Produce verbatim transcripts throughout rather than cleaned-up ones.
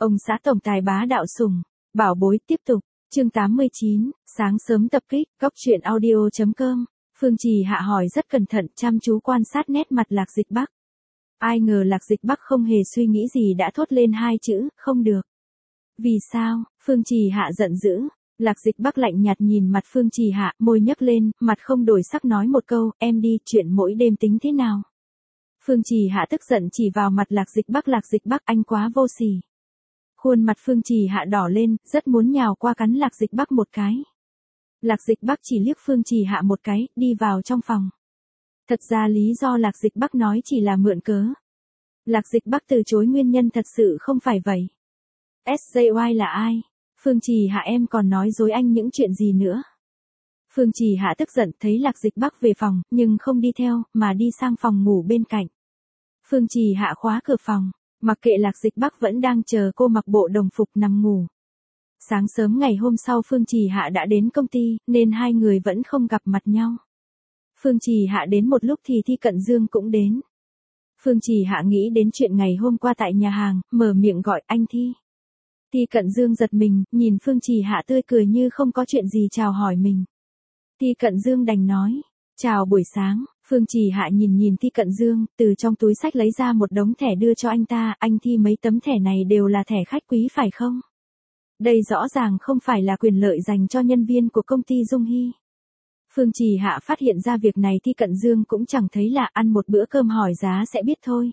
Ông xã tổng tài bá đạo sủng, bảo bối tiếp tục, chương tám mươi chín, sáng sớm tập kích, góc truyện audio chấm com. Phương Trì Hạ hỏi rất cẩn thận, chăm chú quan sát nét mặt Lạc Dịch Bắc. Ai ngờ Lạc Dịch Bắc không hề suy nghĩ gì đã thốt lên hai chữ, không được. Vì sao? Phương Trì Hạ giận dữ. Lạc Dịch Bắc lạnh nhạt nhìn mặt Phương Trì Hạ, môi nhấc lên, mặt không đổi sắc nói một câu, em đi, chuyện mỗi đêm tính thế nào? Phương Trì Hạ tức giận chỉ vào mặt Lạc Dịch Bắc, Lạc Dịch Bắc anh quá vô sỉ. Khuôn mặt Phương Trì Hạ đỏ lên, rất muốn nhào qua cắn Lạc Dịch Bắc một cái. Lạc Dịch Bắc chỉ liếc Phương Trì Hạ một cái, đi vào trong phòng. Thật ra lý do Lạc Dịch Bắc nói chỉ là mượn cớ. Lạc Dịch Bắc từ chối nguyên nhân thật sự không phải vậy. ét gi i là ai? Phương Trì Hạ em còn nói dối anh những chuyện gì nữa? Phương Trì Hạ tức giận thấy Lạc Dịch Bắc về phòng, nhưng không đi theo, mà đi sang phòng ngủ bên cạnh. Phương Trì Hạ khóa cửa phòng, mặc kệ Lạc Dịch Bắc vẫn đang chờ cô mặc bộ đồng phục nằm ngủ. Sáng sớm ngày hôm sau Phương Trì Hạ đã đến công ty, nên hai người vẫn không gặp mặt nhau. Phương Trì Hạ đến một lúc thì Thi Cận Dương cũng đến. Phương Trì Hạ nghĩ đến chuyện ngày hôm qua tại nhà hàng, mở miệng gọi anh Thi. Thi Cận Dương giật mình, nhìn Phương Trì Hạ tươi cười như không có chuyện gì chào hỏi mình. Thi Cận Dương đành nói, chào buổi sáng. Phương Trì Hạ nhìn nhìn Thi Cận Dương, từ trong túi xách lấy ra một đống thẻ đưa cho anh ta, anh Thi mấy tấm thẻ này đều là thẻ khách quý phải không? Đây rõ ràng không phải là quyền lợi dành cho nhân viên của công ty Dung Hy. Phương Trì Hạ phát hiện ra việc này Thi Cận Dương cũng chẳng thấy lạ, ăn một bữa cơm hỏi giá sẽ biết thôi.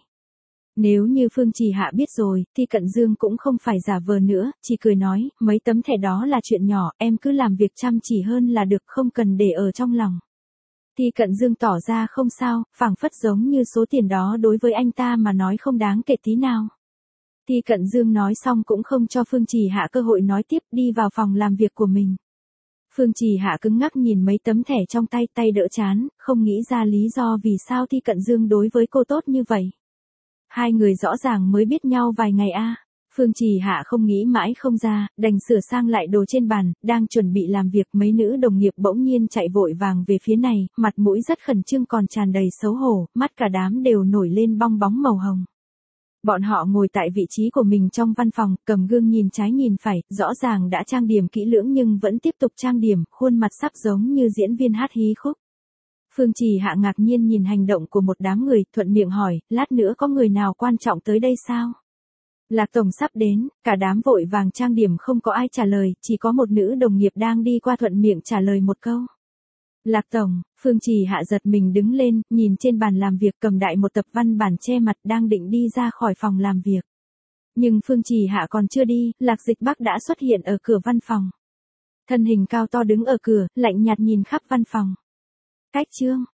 Nếu như Phương Trì Hạ biết rồi, Thi Cận Dương cũng không phải giả vờ nữa, chỉ cười nói, mấy tấm thẻ đó là chuyện nhỏ, em cứ làm việc chăm chỉ hơn là được, không cần để ở trong lòng. Thi Cận Dương tỏ ra không sao, phảng phất giống như số tiền đó đối với anh ta mà nói không đáng kể tí nào. Thi Cận Dương nói xong cũng không cho Phương Trì Hạ cơ hội nói tiếp, đi vào phòng làm việc của mình. Phương Trì Hạ cứng ngắc nhìn mấy tấm thẻ trong tay, tay đỡ chán, không nghĩ ra lý do vì sao Thi Cận Dương đối với cô tốt như vậy. Hai người rõ ràng mới biết nhau vài ngày a. À. Phương Trì Hạ không nghĩ mãi không ra, đành sửa sang lại đồ trên bàn, đang chuẩn bị làm việc, mấy nữ đồng nghiệp bỗng nhiên chạy vội vàng về phía này, mặt mũi rất khẩn trương còn tràn đầy xấu hổ, mắt cả đám đều nổi lên bong bóng màu hồng. Bọn họ ngồi tại vị trí của mình trong văn phòng, cầm gương nhìn trái nhìn phải, rõ ràng đã trang điểm kỹ lưỡng nhưng vẫn tiếp tục trang điểm, khuôn mặt sắp giống như diễn viên hát hí khúc. Phương Trì Hạ ngạc nhiên nhìn hành động của một đám người, thuận miệng hỏi, lát nữa có người nào quan trọng tới đây sao? Lạc Tổng sắp đến, cả đám vội vàng trang điểm không có ai trả lời, chỉ có một nữ đồng nghiệp đang đi qua thuận miệng trả lời một câu. Lạc Tổng. Phương Trì Hạ giật mình đứng lên, nhìn trên bàn làm việc cầm đại một tập văn bản che mặt đang định đi ra khỏi phòng làm việc. Nhưng Phương Trì Hạ còn chưa đi, Lạc Dịch Bắc đã xuất hiện ở cửa văn phòng. Thân hình cao to đứng ở cửa, lạnh nhạt nhìn khắp văn phòng. Cách chương,